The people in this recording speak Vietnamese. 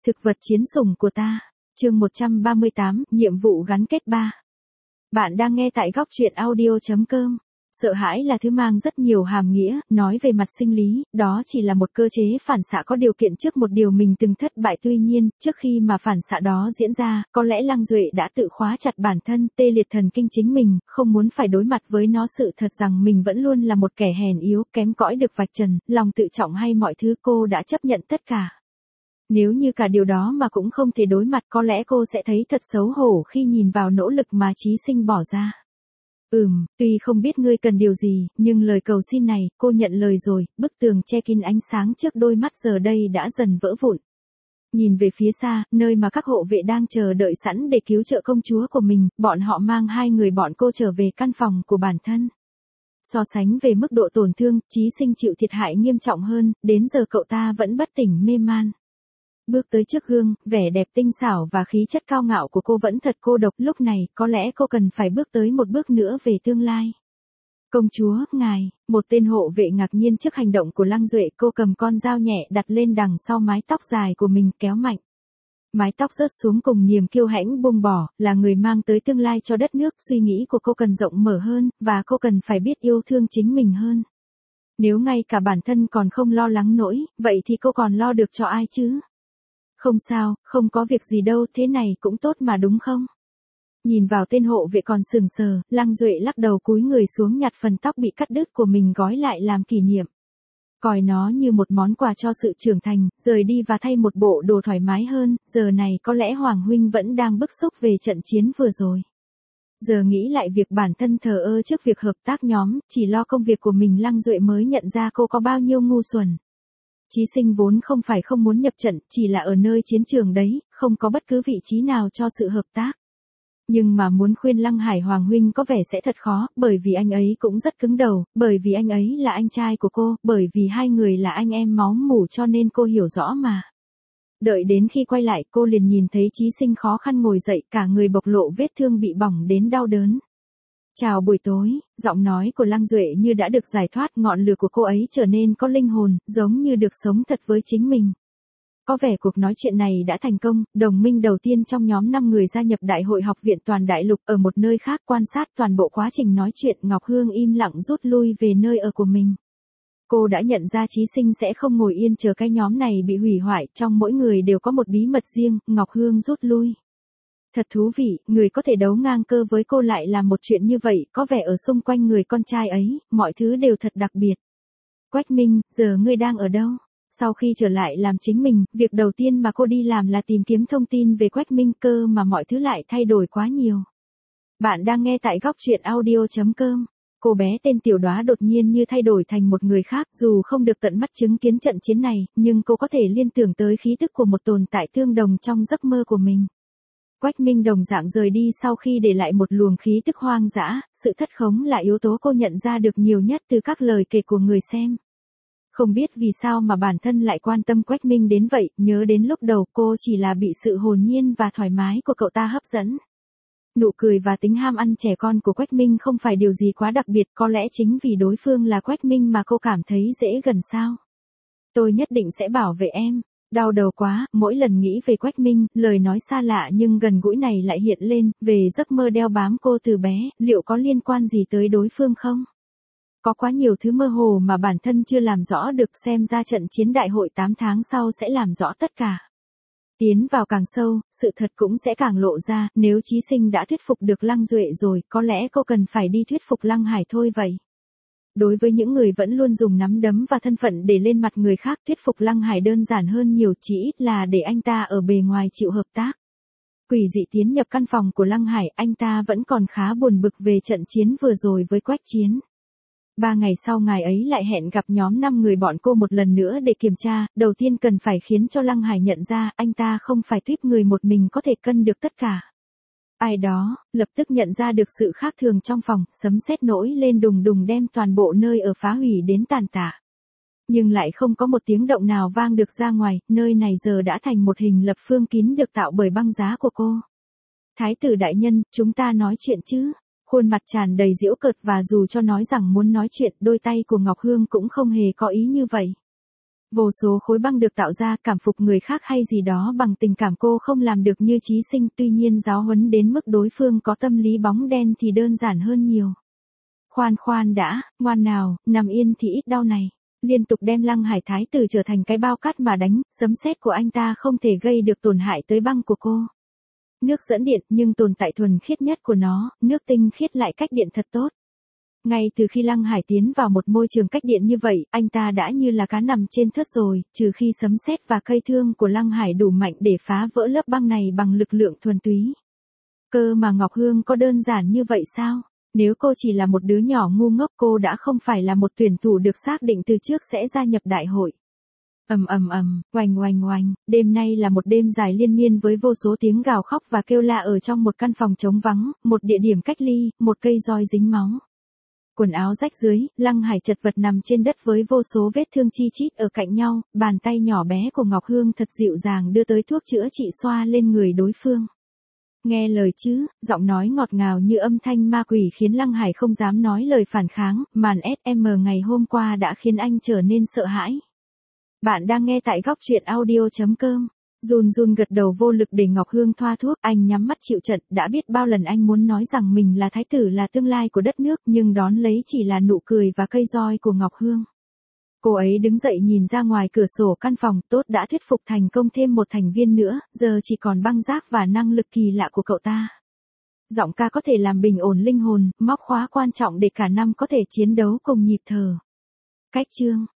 Thực vật chiến sủng của ta. Chương 138, nhiệm vụ gắn kết 3. Bạn đang nghe tại góc truyện audio.com. Sợ hãi là thứ mang rất nhiều hàm nghĩa, nói về mặt sinh lý, đó chỉ là một cơ chế phản xạ có điều kiện trước một điều mình từng thất bại. Tuy nhiên, trước khi mà phản xạ đó diễn ra, có lẽ Lăng Duệ đã tự khóa chặt bản thân, tê liệt thần kinh chính mình, không muốn phải đối mặt với nó, sự thật rằng mình vẫn luôn là một kẻ hèn yếu, kém cỏi được vạch trần, lòng tự trọng hay mọi thứ. Cô đã chấp nhận tất cả. Nếu như cả điều đó mà cũng không thể đối mặt, có lẽ cô sẽ thấy thật xấu hổ khi nhìn vào nỗ lực mà Chí Sinh bỏ ra. Tuy không biết ngươi cần điều gì, nhưng lời cầu xin này, cô nhận lời rồi. Bức tường che kín ánh sáng trước đôi mắt giờ đây đã dần vỡ vụn. Nhìn về phía xa, nơi mà các hộ vệ đang chờ đợi sẵn để cứu trợ công chúa của mình, bọn họ mang hai người bọn cô trở về căn phòng của bản thân. So sánh về mức độ tổn thương, Chí Sinh chịu thiệt hại nghiêm trọng hơn, đến giờ cậu ta vẫn bất tỉnh mê man. Bước tới trước gương, vẻ đẹp tinh xảo và khí chất cao ngạo của cô vẫn thật cô độc. Lúc này, có lẽ cô cần phải bước tới một bước nữa về tương lai. Công chúa, ngài, một tên hộ vệ ngạc nhiên trước hành động của Lăng Duệ. Cô cầm con dao nhẹ đặt lên đằng sau mái tóc dài của mình, kéo mạnh. Mái tóc rớt xuống cùng niềm kiêu hãnh buông bỏ. Là người mang tới tương lai cho đất nước, suy nghĩ của cô cần rộng mở hơn, và cô cần phải biết yêu thương chính mình hơn. Nếu ngay cả bản thân còn không lo lắng nổi, vậy thì cô còn lo được cho ai chứ? Không sao, không có việc gì đâu, thế này cũng tốt mà đúng không? Nhìn vào tên hộ vệ còn sừng sờ, Lăng Duệ lắc đầu cúi người xuống nhặt phần tóc bị cắt đứt của mình gói lại làm kỷ niệm. Coi nó như một món quà cho sự trưởng thành, rời đi và thay một bộ đồ thoải mái hơn. Giờ này có lẽ Hoàng huynh vẫn đang bức xúc về trận chiến vừa rồi. Giờ nghĩ lại việc bản thân thờ ơ trước việc hợp tác nhóm, chỉ lo công việc của mình, Lăng Duệ mới nhận ra cô có bao nhiêu ngu xuẩn. Chí Sinh vốn không phải không muốn nhập trận, chỉ là ở nơi chiến trường đấy, không có bất cứ vị trí nào cho sự hợp tác. Nhưng mà muốn khuyên Lăng Hải Hoàng huynh có vẻ sẽ thật khó, bởi vì anh ấy cũng rất cứng đầu, bởi vì anh ấy là anh trai của cô, bởi vì hai người là anh em máu mủ, cho nên cô hiểu rõ mà. Đợi đến khi quay lại, cô liền nhìn thấy Chí Sinh khó khăn ngồi dậy, cả người bộc lộ vết thương bị bỏng đến đau đớn. Chào buổi tối, giọng nói của Lăng Duệ như đã được giải thoát, ngọn lửa của cô ấy trở nên có linh hồn, giống như được sống thật với chính mình. Có vẻ cuộc nói chuyện này đã thành công, đồng minh đầu tiên trong nhóm 5 người gia nhập Đại hội Học viện Toàn Đại Lục. Ở một nơi khác quan sát toàn bộ quá trình nói chuyện, Ngọc Hương im lặng rút lui về nơi ở của mình. Cô đã nhận ra Chí Sinh sẽ không ngồi yên chờ cái nhóm này bị hủy hoại, trong mỗi người đều có một bí mật riêng. Ngọc Hương rút lui. Thật thú vị, người có thể đấu ngang cơ với cô lại làm một chuyện như vậy, có vẻ ở xung quanh người con trai ấy, mọi thứ đều thật đặc biệt. Quách Minh, giờ ngươi đang ở đâu? Sau khi trở lại làm chính mình, việc đầu tiên mà cô đi làm là tìm kiếm thông tin về Quách Minh, cơ mà mọi thứ lại thay đổi quá nhiều. Bạn đang nghe tại góc truyện audio.com. Cô bé tên Tiểu Đóa đột nhiên như thay đổi thành một người khác, dù không được tận mắt chứng kiến trận chiến này, nhưng cô có thể liên tưởng tới khí tức của một tồn tại tương đồng trong giấc mơ của mình. Quách Minh đồng dạng rời đi sau khi để lại một luồng khí tức hoang dã, sự thất khống là yếu tố cô nhận ra được nhiều nhất từ các lời kể của người xem. Không biết vì sao mà bản thân lại quan tâm Quách Minh đến vậy, nhớ đến lúc đầu cô chỉ là bị sự hồn nhiên và thoải mái của cậu ta hấp dẫn. Nụ cười và tính ham ăn trẻ con của Quách Minh không phải điều gì quá đặc biệt, có lẽ chính vì đối phương là Quách Minh mà cô cảm thấy dễ gần sao. Tôi nhất định sẽ bảo vệ em. Đau đầu quá, mỗi lần nghĩ về Quách Minh, lời nói xa lạ nhưng gần gũi này lại hiện lên, về giấc mơ đeo bám cô từ bé, liệu có liên quan gì tới đối phương không? Có quá nhiều thứ mơ hồ mà bản thân chưa làm rõ được, xem ra trận chiến đại hội 8 tháng sau sẽ làm rõ tất cả. Tiến vào càng sâu, sự thật cũng sẽ càng lộ ra, nếu Chí Sinh đã thuyết phục được Lăng Duệ rồi, có lẽ cô cần phải đi thuyết phục Lăng Hải thôi vậy. Đối với những người vẫn luôn dùng nắm đấm và thân phận để lên mặt người khác, thuyết phục Lăng Hải đơn giản hơn nhiều, chỉ ít là để anh ta ở bề ngoài chịu hợp tác. Quỷ dị tiến nhập căn phòng của Lăng Hải, anh ta vẫn còn khá buồn bực về trận chiến vừa rồi với Quách Chiến. 3 ngày sau ngài ấy lại hẹn gặp nhóm 5 người bọn cô một lần nữa để kiểm tra, đầu tiên cần phải khiến cho Lăng Hải nhận ra, anh ta không phải tuýp người một mình có thể cân được tất cả. Ai đó, lập tức nhận ra được sự khác thường trong phòng, sấm sét nổi lên đùng đùng đem toàn bộ nơi ở phá hủy đến tàn tạ. Nhưng lại không có một tiếng động nào vang được ra ngoài, nơi này giờ đã thành một hình lập phương kín được tạo bởi băng giá của cô. Thái tử đại nhân, chúng ta nói chuyện chứ? Khuôn mặt tràn đầy giễu cợt và dù cho nói rằng muốn nói chuyện, đôi tay của Ngọc Hương cũng không hề có ý như vậy. Vô số khối băng được tạo ra, cảm phục người khác hay gì đó bằng tình cảm cô không làm được như Chí Sinh, tuy nhiên giáo huấn đến mức đối phương có tâm lý bóng đen thì đơn giản hơn nhiều. Khoan khoan đã, ngoan nào, nằm yên thì ít đau này. Liên tục đem Lăng Hải thái tử trở thành cái bao cát mà đánh, sấm sét của anh ta không thể gây được tổn hại tới băng của cô. Nước dẫn điện nhưng tồn tại thuần khiết nhất của nó, nước tinh khiết lại cách điện thật tốt. Ngay từ khi Lăng Hải tiến vào một môi trường cách điện như vậy, anh ta đã như là cá nằm trên thớt rồi, trừ khi sấm sét và cây thương của Lăng Hải đủ mạnh để phá vỡ lớp băng này bằng lực lượng thuần túy. Cơ mà Ngọc Hương có đơn giản như vậy sao? Nếu cô chỉ là một đứa nhỏ ngu ngốc, cô đã không phải là một tuyển thủ được xác định từ trước sẽ gia nhập đại hội. Oành oành oành, đêm nay là một đêm dài liên miên với vô số tiếng gào khóc và kêu la ở trong một căn phòng trống vắng, một địa điểm cách ly, một cây roi dính máu. Quần áo rách dưới, Lăng Hải chật vật nằm trên đất với vô số vết thương chi chít ở cạnh nhau, bàn tay nhỏ bé của Ngọc Hương thật dịu dàng đưa tới thuốc chữa trị xoa lên người đối phương. Nghe lời chứ, giọng nói ngọt ngào như âm thanh ma quỷ khiến Lăng Hải không dám nói lời phản kháng, màn SM ngày hôm qua đã khiến anh trở nên sợ hãi. Bạn đang nghe tại góc truyện audio.com. Run run gật đầu vô lực để Ngọc Hương thoa thuốc, anh nhắm mắt chịu trận, đã biết bao lần anh muốn nói rằng mình là thái tử, là tương lai của đất nước, nhưng đón lấy chỉ là nụ cười và cây roi của Ngọc Hương. Cô ấy đứng dậy nhìn ra ngoài cửa sổ căn phòng, tốt đã thuyết phục thành công thêm một thành viên nữa, giờ chỉ còn băng giác và năng lực kỳ lạ của cậu ta. Giọng ca có thể làm bình ổn linh hồn, móc khóa quan trọng để cả năm có thể chiến đấu cùng nhịp thở. Cách chương